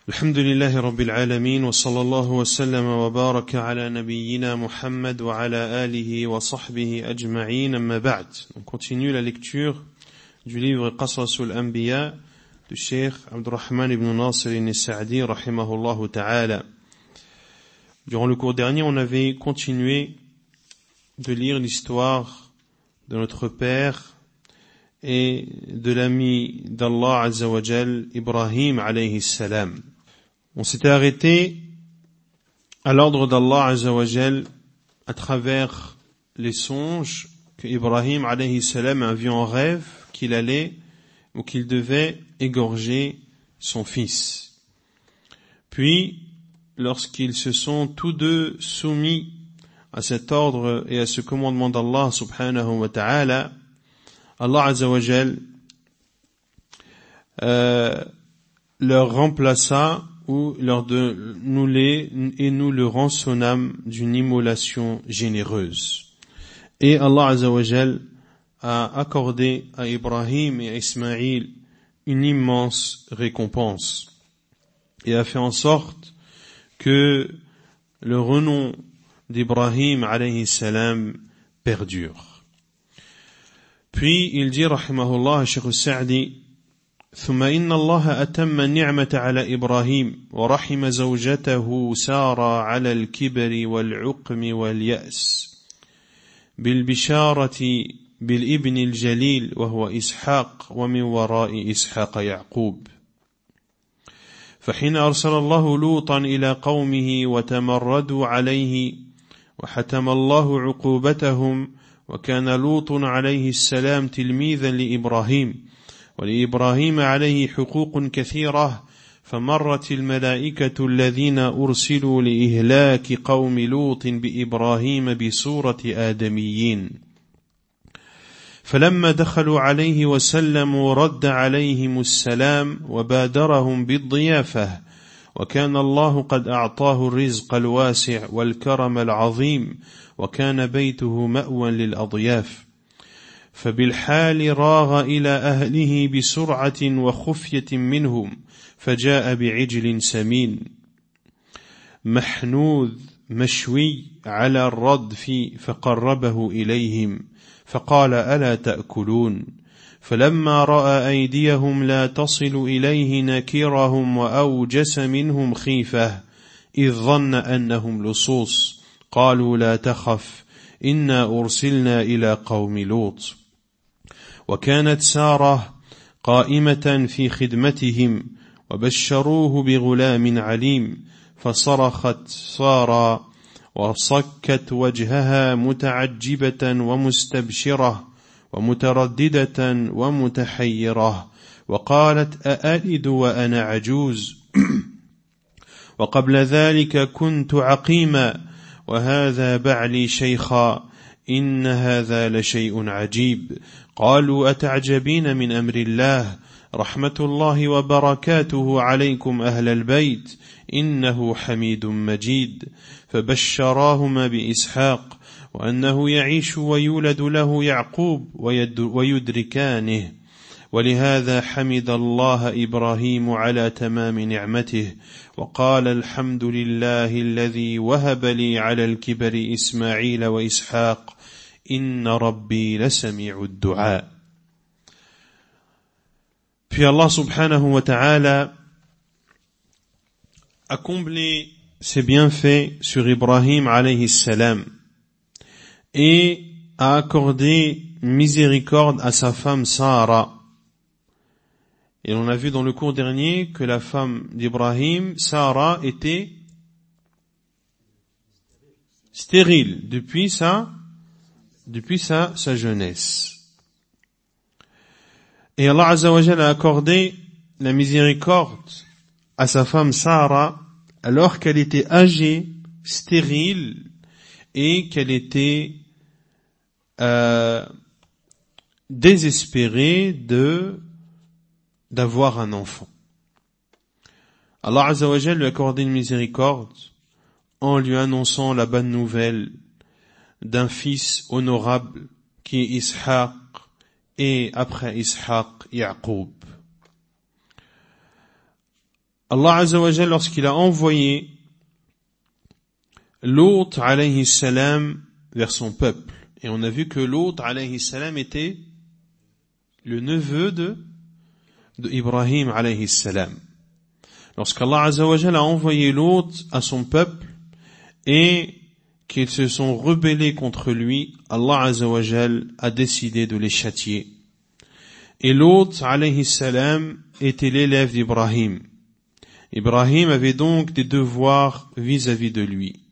الحمد لله رب العالمين وصلى الله وسلم وبارك على نبينا Muhammad وعلى آله وصحبه أجمعين أما بعد. On continue la lecture du livre Qasasul Anbiya du Cheikh Abdurrahman ibn Nasir al-Sa'di rahimahullah ta'ala. Durant le cours dernier, on avait continué de lire l'histoire de notre père et de l'ami d'Allah Azza wa Jal, Ibrahim alayhi salam. On s'était arrêté à l'ordre d'Allah Azza wa Jal à travers les songes que Ibrahim alayhi salam a vu en rêve qu'il allait ou qu'il devait égorger son fils. Puis, lorsqu'ils se sont tous deux soumis à cet ordre et à ce commandement d'Allah subhanahu wa ta'ala, Allah Azza wa Jal leur remplaça ou nous le rançonnâmes d'une immolation généreuse. Et Allah Azza wa Jal a accordé à Ibrahim et à Ismaïl une immense récompense et a fait en sorte que le renom d'Ibrahim alayhi salam perdure. Puis il dit rahimahullah Cheikh al-Sa'di ثم إن الله أتم النعمة على إبراهيم ورحم زوجته سارة على الكبر والعقم واليأس بالبشارة بالابن الجليل وهو إسحاق ومن وراء إسحاق يعقوب. فحين أرسل الله لوطا إلى قومه وتمردوا عليه وحتم الله عقوبتهم وكان لوط عليه السلام تلميذا لإبراهيم ولإبراهيم عليه حقوق كثيرة فمرت الملائكة الذين أرسلوا لإهلاك قوم لوط بإبراهيم بصورة آدميين فلما دخلوا عليه وسلموا رد عليهم السلام وبادرهم بالضيافة وكان الله قد أعطاه الرزق الواسع والكرم العظيم وكان بيته مأوى للأضياف فبالحال راغ إلى أهله بسرعة وخفية منهم فجاء بعجل سمين محنوذ مشوي على الردف فقربه إليهم فقال ألا تأكلون فلما رأى أيديهم لا تصل إليه نكرهم وأوجس منهم خيفة إذ ظن أنهم لصوص قالوا لا تخف إنا أرسلنا إلى قوم لوط وكانت سارة قائمة في خدمتهم وبشروه بغلام عليم فصرخت سارة وصكت وجهها متعجبة ومستبشرة ومترددة ومتحيرة وقالت أألد وأنا عجوز وقبل ذلك كنت عقيما وهذا بعلي شيخا إن هذا لشيء عجيب قالوا أتعجبين من أمر الله رحمة الله وبركاته عليكم أهل البيت إنه حميد مجيد فبشراهما بإسحاق وأنه يعيش ويولد له يعقوب ويدركانه ولهذا حمد الله إبراهيم على تمام نعمته وقال الحمد لله الذي وهب لي على الكبر إسماعيل وإسحاق إن ربي لسميع الدعاء. Puis Allah subhanahu wa ta'ala a comblé ses bienfaits sur Ibrahim alayhi salam et a accordé miséricorde à sa femme Sarah. Et on a vu dans le cours dernier que la femme d'Ibrahim, Sarah, était stérile depuis sa jeunesse. Et Allah Azza wa Jalla a accordé la miséricorde à sa femme Sarah alors qu'elle était âgée, stérile et qu'elle était désespérée d'avoir un enfant. Allah Azza wa Jalla lui a accordé une miséricorde en lui annonçant la bonne nouvelle d'un fils honorable qui est Ishaq et après Ishaq, Yaqub. Allah Azza wa Jalla, lorsqu'il a envoyé Lot alayhi salam vers son peuple, et on a vu que Lot alayhi salam était le neveu de Ibrahim alayhi salam. Lorsqu'Allah Azza wa Jalla a envoyé Lot à son peuple et qu'ils se sont rebellés contre lui, Allah Azza wa Jalla a décidé de les châtier. Et Lot alayhi salam était l'élève d'Ibrahim. Ibrahim avait donc des devoirs vis-à-vis de lui.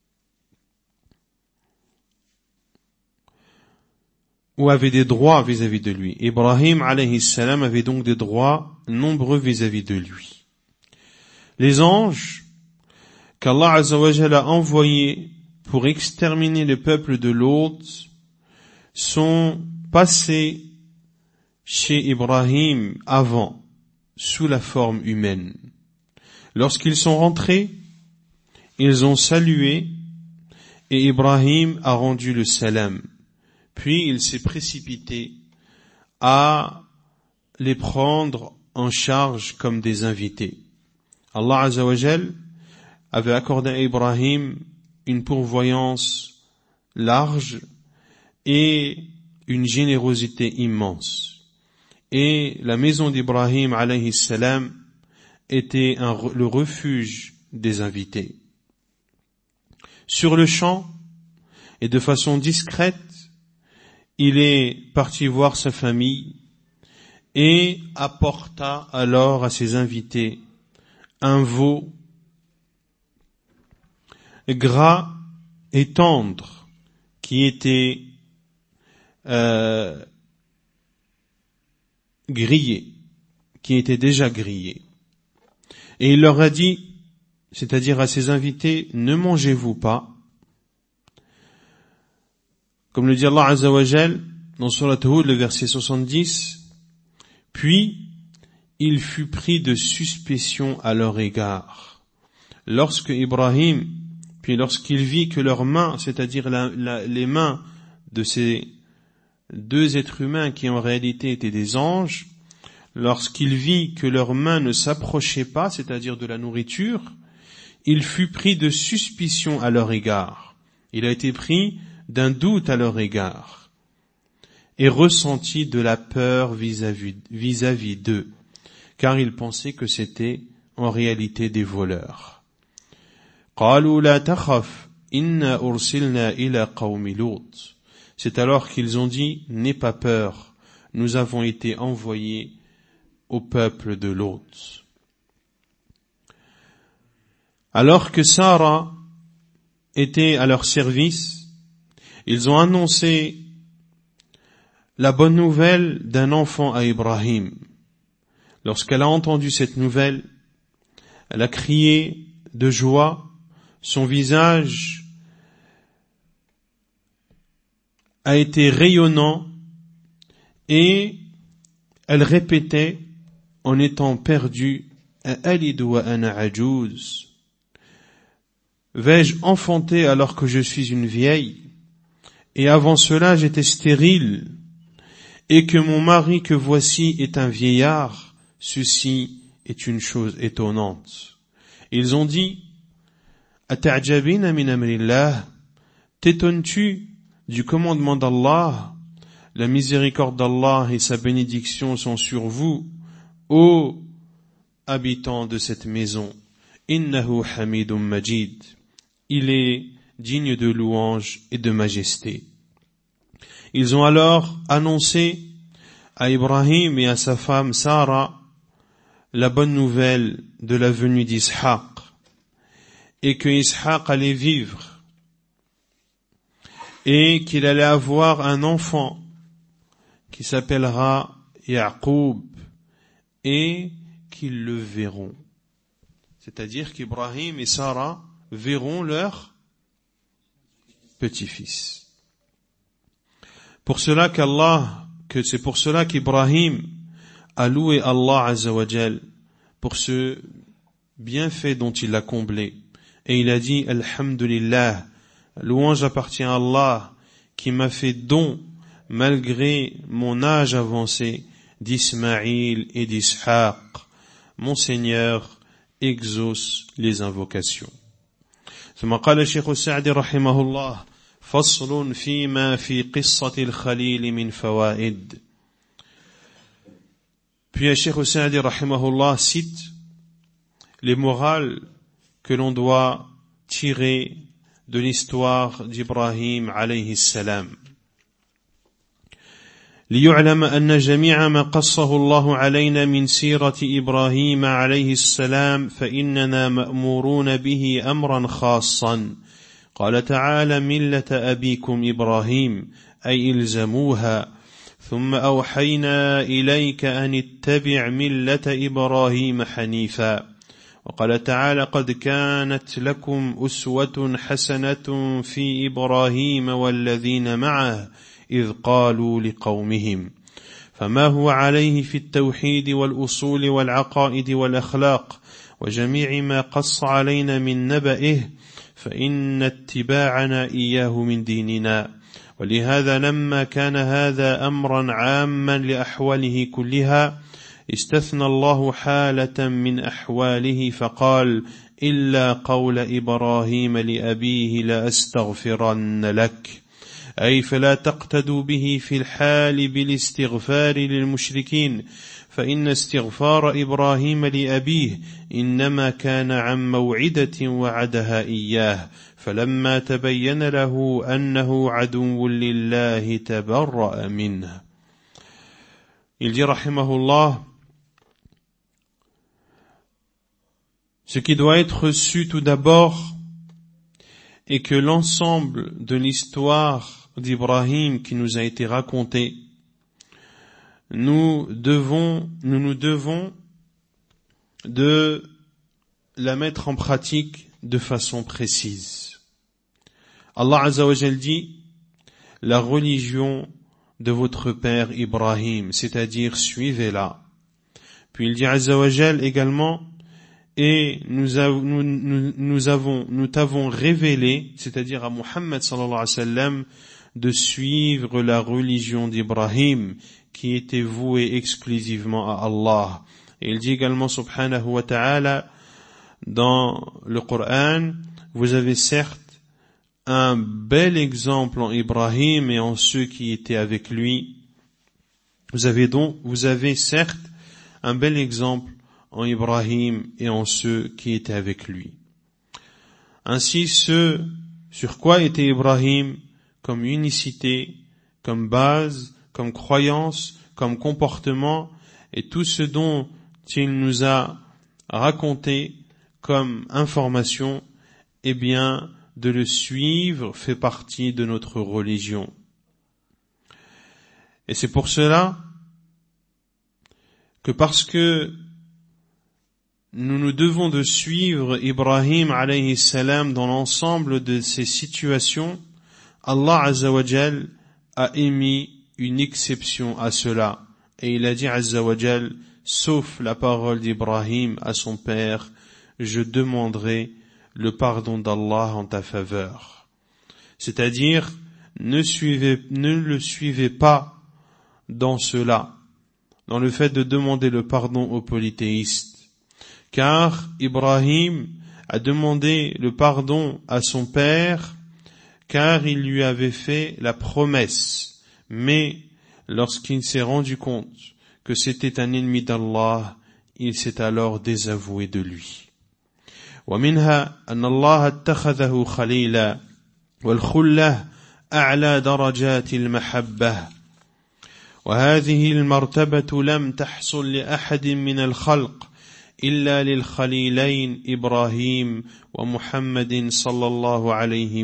Ou avait des droits vis-à-vis de lui. Ibrahim alayhi salam avait donc des droits nombreux vis-à-vis de lui. Les anges qu'Allah Azza wa Jalla a envoyés pour exterminer le peuple de Lot sont passés chez Ibrahim avant, sous la forme humaine. Lorsqu'ils sont rentrés, ils ont salué et Ibrahim a rendu le salam. Puis il s'est précipité à les prendre en charge comme des invités. Allah Azza wa Jal avait accordé à Ibrahim une pourvoyance large et une générosité immense. Et la maison d'Ibrahim alayhi salam était le refuge des invités. Sur le champ, et de façon discrète, il est parti voir sa famille et apporta alors à ses invités un veau gras et tendre qui était grillé, qui était déjà grillé. Et il leur a dit, c'est-à-dire à ses invités, ne mangez-vous pas, comme le dit Allah Azza wa Jal dans Surat Hud, le verset 70, puis il fut pris de suspicion à leur égard. Lorsque Ibrahim, puis lorsqu'il vit que leurs mains, c'est-à-dire les mains de ces deux êtres humains qui en réalité étaient des anges, lorsqu'il vit que leurs mains ne s'approchaient pas, c'est-à-dire de la nourriture, il fut pris de suspicion à leur égard. Il a été pris d'un doute à leur égard et ressenti de la peur vis-à-vis d'eux, car il pensait que c'était en réalité des voleurs. قالوا لا تخف إنا أرسلنا إلى قوم لوط. C'est alors qu'ils ont dit, n'aie pas peur, nous avons été envoyés au peuple de Lot. Alors que Sarah était à leur service, ils ont annoncé la bonne nouvelle d'un enfant à Ibrahim. Lorsqu'elle a entendu cette nouvelle, elle a crié de joie, son visage a été rayonnant et elle répétait en étant perdue, Alidu wa ana ajuz. Vais-je enfanter alors que je suis une vieille? Et avant cela j'étais stérile, et que mon mari que voici est un vieillard, ceci est une chose étonnante. Ils ont dit, Ata'jabina min amrillah, t'étonnes-tu du commandement d'Allah? La miséricorde d'Allah et sa bénédiction sont sur vous, ô habitants de cette maison. Innahu hamidun majid. Il est digne de louange et de majesté. Ils ont alors annoncé à Ibrahim et à sa femme Sarah la bonne nouvelle de la venue d'Ishaq et que Ishaq allait vivre et qu'il allait avoir un enfant qui s'appellera Yaqub et qu'ils le verront. C'est-à-dire qu'Ibrahim et Sarah verront leur petit-fils. C'est pour cela qu'Ibrahim a loué Allah Azza wa Jal pour ce bienfait dont il l'a comblé. Et il a dit, Alhamdulillah, louange appartient à Allah qui m'a fait don, malgré mon âge avancé, d'Ismaïl et d'Ishaq, mon Seigneur exauce les invocations. ثم قال الشيخ السعدي رحمه الله فصل فيما في قصة الخليل من فوائد. Puis le Cheikh Sa'di rahimahullah cite les morales que l'on doit tirer de l'histoire d'Ibrahim alayhi salam. ليعلم أن جميع ما قصه الله علينا من سيرة إبراهيم عليه السلام فإننا مأمورون به أمرا خاصا. قال تعالى ملة أبيكم إبراهيم أي إلزموها ثم أوحينا إليك أن اتبع ملة إبراهيم حنيفا. وقال تعالى قد كانت لكم أسوة حسنة في إبراهيم والذين معه إذ قالوا لقومهم. فما هو عليه في التوحيد والأصول والعقائد والأخلاق وجميع ما قص علينا من نبئه فإن اتباعنا إياه من ديننا. ولهذا لما كان هذا أمرا عاما لأحواله كلها استثنى الله حالة من أحواله فقال إلا قول إبراهيم لأبيه لأستغفرن لك، أي فلا تقتدوا به في الحال بالاستغفار للمشركين، فإن استغفار إبراهيم لأبيه إنما كان عن موعدة وعدها إياه، فلما تبين له أنه عدو لله تبرأ منه. Il dit rahimahullah, ce qui doit être su tout d'abord est que l'ensemble de l'histoire d'Ibrahim qui nous a été racontée, nous nous devons de la mettre en pratique de façon précise. Allah Azza wa Jal dit la religion de votre père Ibrahim, c'est-à-dire suivez-la. Puis il dit Azza wa Jal également et nous t'avons révélé, c'est-à-dire à Muhammad sallallahu alayhi wa sallam, de suivre la religion d'Ibrahim qui était vouée exclusivement à Allah. Et il dit également subhanahu wa ta'ala dans le Coran, vous avez certes un bel exemple en Ibrahim et en ceux qui étaient avec lui. Vous avez certes un bel exemple en Ibrahim et en ceux qui étaient avec lui. Ainsi, ce sur quoi était Ibrahim comme unicité, comme base, comme croyance, comme comportement, et tout ce dont il nous a raconté comme information, eh bien, de le suivre fait partie de notre religion. Et c'est pour cela que parce que nous nous devons de suivre Ibrahim alayhi salam dans l'ensemble de ces situations, Allah Azza wa Jal a émis une exception à cela. Et il a dit Azza wa Jal, sauf la parole d'Ibrahim à son père, je demanderai le pardon d'Allah en ta faveur. C'est-à-dire, ne le suivez pas dans cela, dans le fait de demander le pardon aux polythéistes. Car Ibrahim a demandé le pardon à son père, car il lui avait fait la promesse. Mais lorsqu'il s'est rendu compte que c'était un ennemi d'Allah, il s'est alors désavoué de lui. ومنها أن الله اتخذه خليلا والخلة أعلى درجات المحبة وهذه المرتبة لم تحصل لأحد من الخلق إلا للخليلين إبراهيم ومحمد صلى الله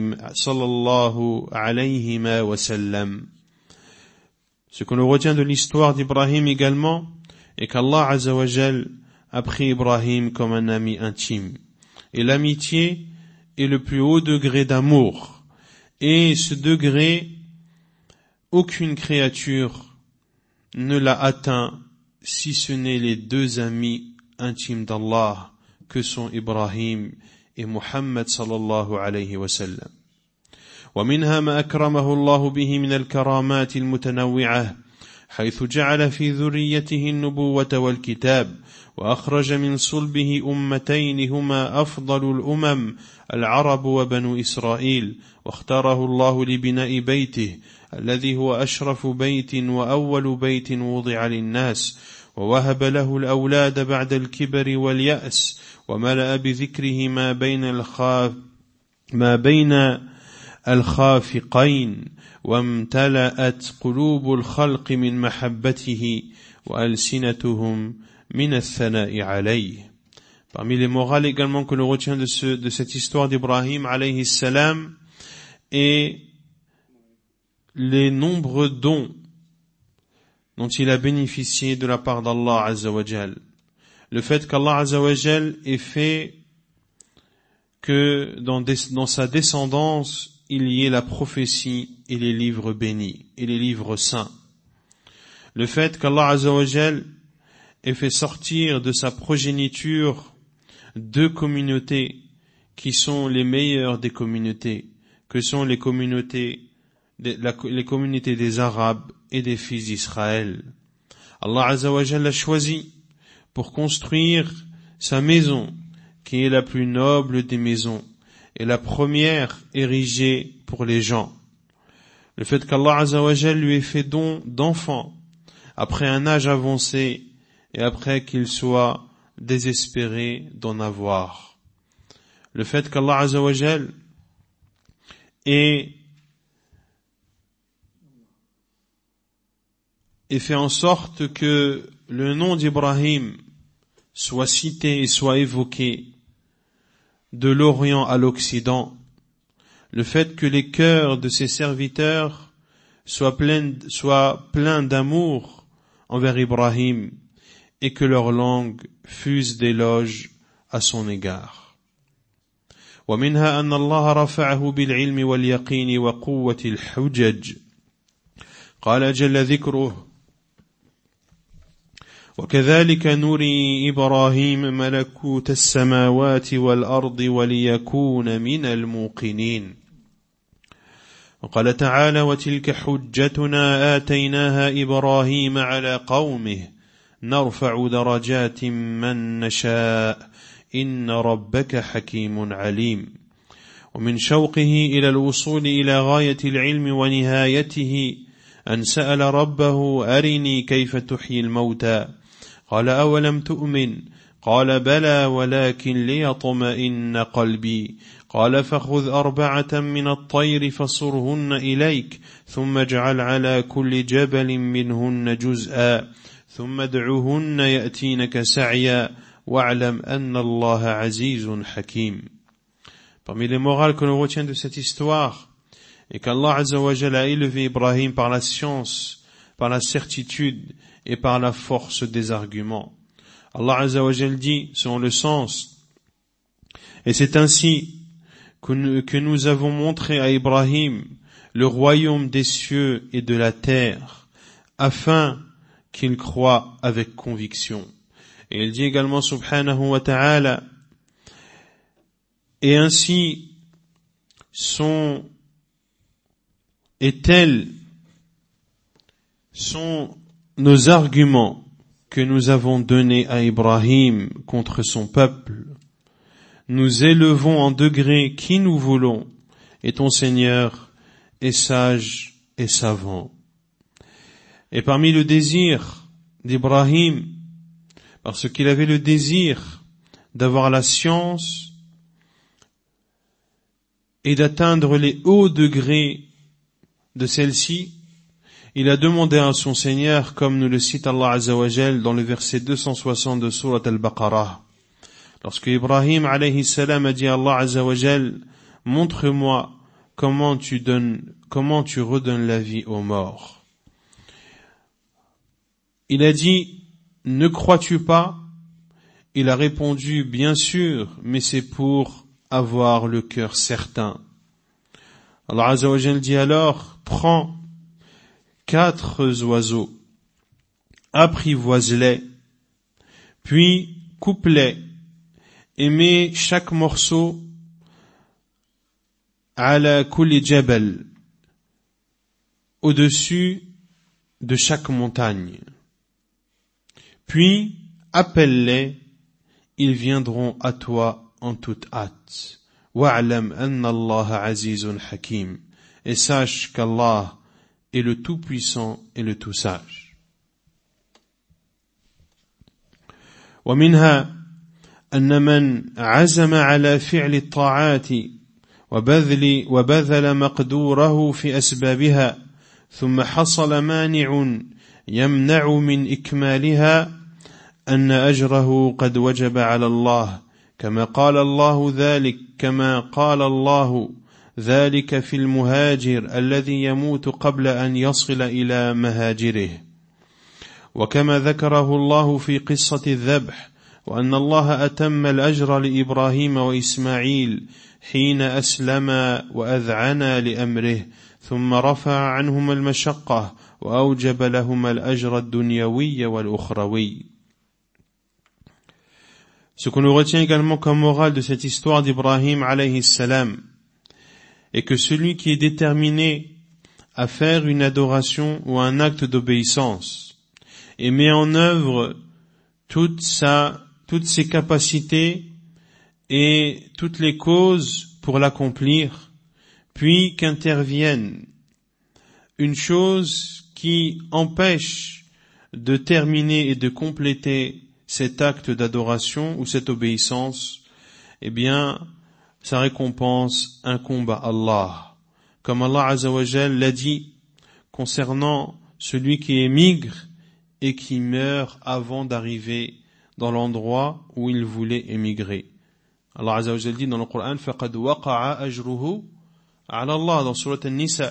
عليهما وسلم. Ce que l'on retient de l'histoire d'Ibrahim également est qu'Allah Azza wa Jal a pris Ibrahim comme un ami intime. Et l'amitié est le plus haut degré d'amour. Et ce degré, aucune créature ne l'a atteint si ce n'est les deux amis intimes d'Allah que sont Ibrahim et Muhammad sallallahu alayhi wa sallam. ومنها ما أكرمه الله به من الكرامات المتنوعة حيث جعل في ذريته النبوة والكتاب وأخرج من صلبه أمتين هما أفضل الأمم العرب وبنو إسرائيل واختاره الله لبناء بيته الذي هو أشرف بيت وأول بيت وضع للناس ووهب له الأولاد بعد الكبر واليأس وملأ بذكره ما بين الخافقين وامتلأت قلوب الخلق من محبته وألسنتهم من الثناء عليه. Parmi les morales également que l'on retient de cette histoire d'Ibrahim alayhi salam et les nombreux dons dont il a bénéficié de la part d'Allah Azza wa Jal. Le fait qu'Allah Azza wa Jal ait fait que dans sa descendance, il y ait la prophétie et les livres bénis et les livres saints. Le fait qu'Allah Azza wa Jal ait fait sortir de sa progéniture deux communautés qui sont les meilleures des communautés, que sont les communautés des Arabes et des fils d'Israël. Allah Azza wa Jal l'a choisi pour construire sa maison, qui est la plus noble des maisons, et la première érigée pour les gens. Le fait qu'Allah Azza wa Jal lui ait fait don d'enfants, après un âge avancé, et après qu'il soit désespéré d'en avoir. Le fait qu'Allah Azza wa Jal ait fait en sorte que le nom d'Ibrahim soit cité et soit évoqué de l'Orient à l'Occident, le fait que les cœurs de ses serviteurs soient pleins d'amour envers Ibrahim et que leur langue fuse d'éloges à son égard. ومنها أن الله رفعه بالعلم واليقين وقوة الحجج قال جل ذكره وكذلك نري إبراهيم ملكوت السماوات والأرض وليكون من الموقنين وقال تعالى وتلك حجتنا آتيناها إبراهيم على قومه نرفع درجات من نشاء إن ربك حكيم عليم ومن شوقه إلى الوصول إلى غاية العلم ونهايته أن سأل ربه أرني كيف تحيي الموتى قال أولم تؤمن قال بلى ولكن ليطمئن قلبي قال فخذ 4 من الطير فصرهن إليك ثم اجعل على كل جبل منهن جزءا ثم ادعهن يأتينك سعيا واعلم أن الله عزيز حكيم. Parmi les morales que l'on retient de cette histoire est qu'Allah Azza wa Jalla a élevé Ibrahim par la science, par la certitude et par la force des arguments. Allah Azza wa Jalla dit, selon le sens, et c'est ainsi que nous avons montré à Ibrahim le royaume des cieux et de la terre, afin qu'il croit avec conviction. Et il dit également, subhanahu wa ta'ala, et ainsi tels sont nos arguments que nous avons donnés à Ibrahim contre son peuple. Nous élevons en degré qui nous voulons, et ton Seigneur est sage et savant. Et parmi le désir d'Ibrahim, parce qu'il avait le désir d'avoir la science et d'atteindre les hauts degrés de celle-ci, il a demandé à son Seigneur, comme nous le cite Allah Azza wa Jal dans le verset 260 de Surat Al-Baqarah. Lorsque Ibrahim alayhi salam a dit à Allah Azza wa Jal, montre-moi comment tu redonnes la vie aux morts. Il a dit, ne crois-tu pas? Il a répondu, bien sûr, mais c'est pour avoir le cœur certain. Allah Azza wa Jal dit alors, prends 4 oiseaux, apprivoise-les, puis coupe-les, et mets chaque morceau ala kulli jabal, au-dessus de chaque montagne. Puis, appelle-les, ils viendront à toi en toute hâte. Wa'lam anna Allah azizun hakim. Et sache qu'Allah est le Tout-Puissant et le Tout-Sage. ومنها أن من عزم على فعل الطاعات وبذل مقدوره في أسبابها ثم حصل مانع يمنع من إكمالها أن أجره قد وجب على الله كما قال الله ذلك في المهاجر الذي يموت قبل أن يصل إلى مهاجره وكما ذكره الله في قصة الذبح وأن الله أتم الأجر لإبراهيم وإسماعيل حين أسلما وأذعنا لأمره ثم رفع عنهما المشقة وأوجب لهما الأجر الدنيوي والأخروي. Ce qu'on nous retient également comme morale de cette histoire d'Ibrahim alayhi salam est que celui qui est déterminé à faire une adoration ou un acte d'obéissance et met en œuvre toutes ses capacités et toutes les causes pour l'accomplir, puis qu'intervienne une chose qui empêche de terminer et de compléter cet acte d'adoration ou cette obéissance, eh bien, sa récompense incombe à Allah. Comme Allah Azza wa Jal l'a dit concernant celui qui émigre et qui meurt avant d'arriver dans l'endroit où il voulait émigrer. Allah Azza wa Jal dit dans le Coran فَقَدْ وَقَعَ أَجْرُهُ عَلَى اللَّهِ dans Surat An-Nisa,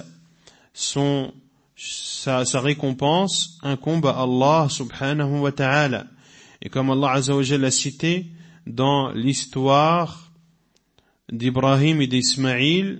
sa récompense incombe à Allah subhanahu wa ta'ala. Et comme Allah Azza wa Jal l'a cité dans l'histoire d'Ibrahim et d'Ismaïl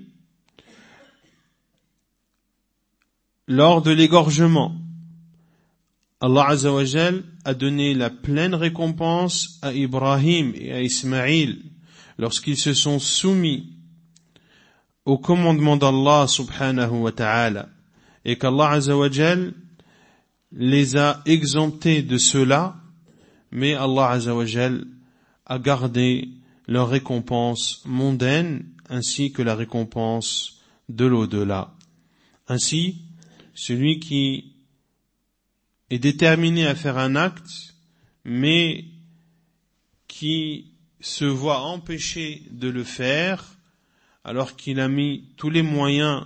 lors de l'égorgement, Allah Azza wa Jal a donné la pleine récompense à Ibrahim et à Ismaïl lorsqu'ils se sont soumis au commandement d'Allah subhanahu wa ta'ala et qu'Allah Azza wa Jal les a exemptés de cela, mais Allah Azza wa Jal a gardé leur récompense mondaine ainsi que la récompense de l'au-delà. Ainsi, celui qui est déterminé à faire un acte, mais qui se voit empêché de le faire, alors qu'il a mis tous les moyens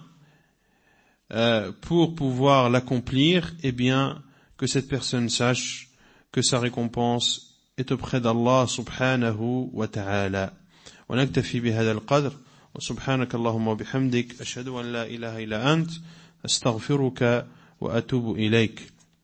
pour pouvoir l'accomplir, eh bien, que cette personne sache que sa récompense est auprès d'Allah subhanahu wa ta'ala. Wa naktafi bihadha al-qadr wa subhanaka Allahumma wa bihamdik ashhadu an la ilaha illa ant astaghfiruka wa atubu ilayk.